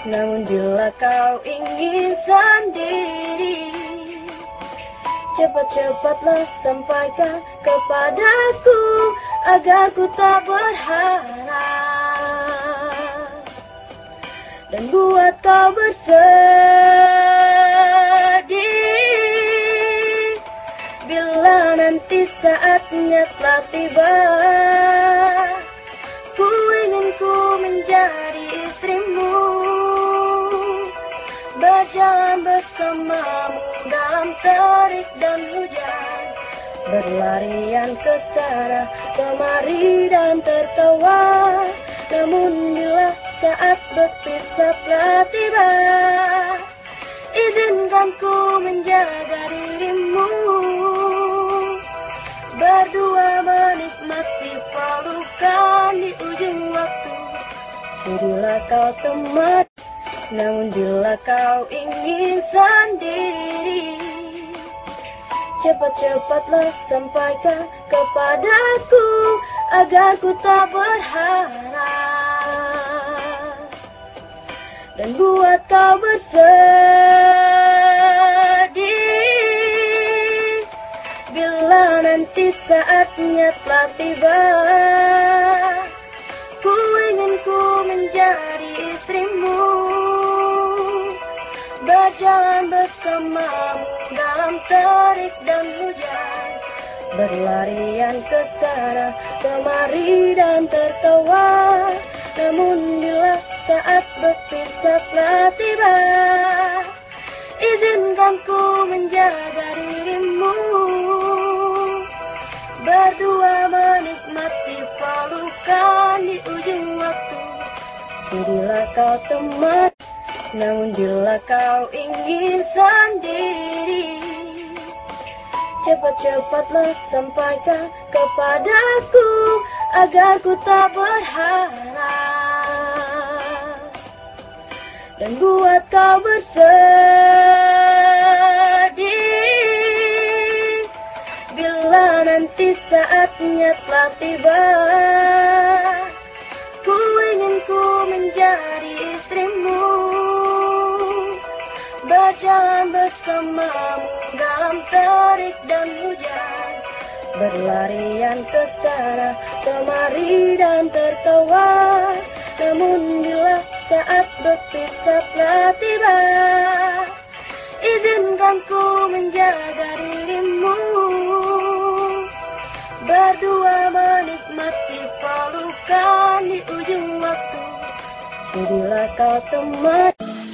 Namun bila kau ingin sendiri, cepat-cepatlah sampaikan kepadaku agar ku tak berharap dan buat kau bersedih. Bila nanti saatnya telah tiba, ku ingin ku menjadi istrimu, berjalan bersamamu dalam terik dan hujan, berlarian ke sana kemari dan tertawa. Namun bila saat berpisah telah tiba, izinkan ku menjaga dirimu, berdua menikmati pelukan di ujung waktu. Sudilah kau teman. Namun bila kau ingin sendiri, cepat-cepatlah sampaikan kepadaku agar ku tak berharap dan buat kau bersedih. Bila nanti saatnya telah tiba, ku ingin ku menjadi istrimu, berjalan bersamamu dalam terik dan hujan, berlarian ke sana kemari dan tertawa. Namun bila saat berpisah telah tiba, izinkan ku menjaga dirimu, berdua menikmati pelukan di ujung waktu. Sudilah kau teman. Namun bila kau ingin sendiri, cepat-cepatlah sampaikan kepadaku agar ku tak berharap dan buat kau bersedih. Bila nanti saatnya telah tiba, ku ingin ku menjadi istrimu, berjalan bersamamu dalam terik dan hujan, berlarian ke sana kemari dan tertawa. Namun bila saat berpisah telah tiba, izinkan ku menjaga dirimu, berdua menikmati pelukan di ujung waktu. Sudilah kau teman.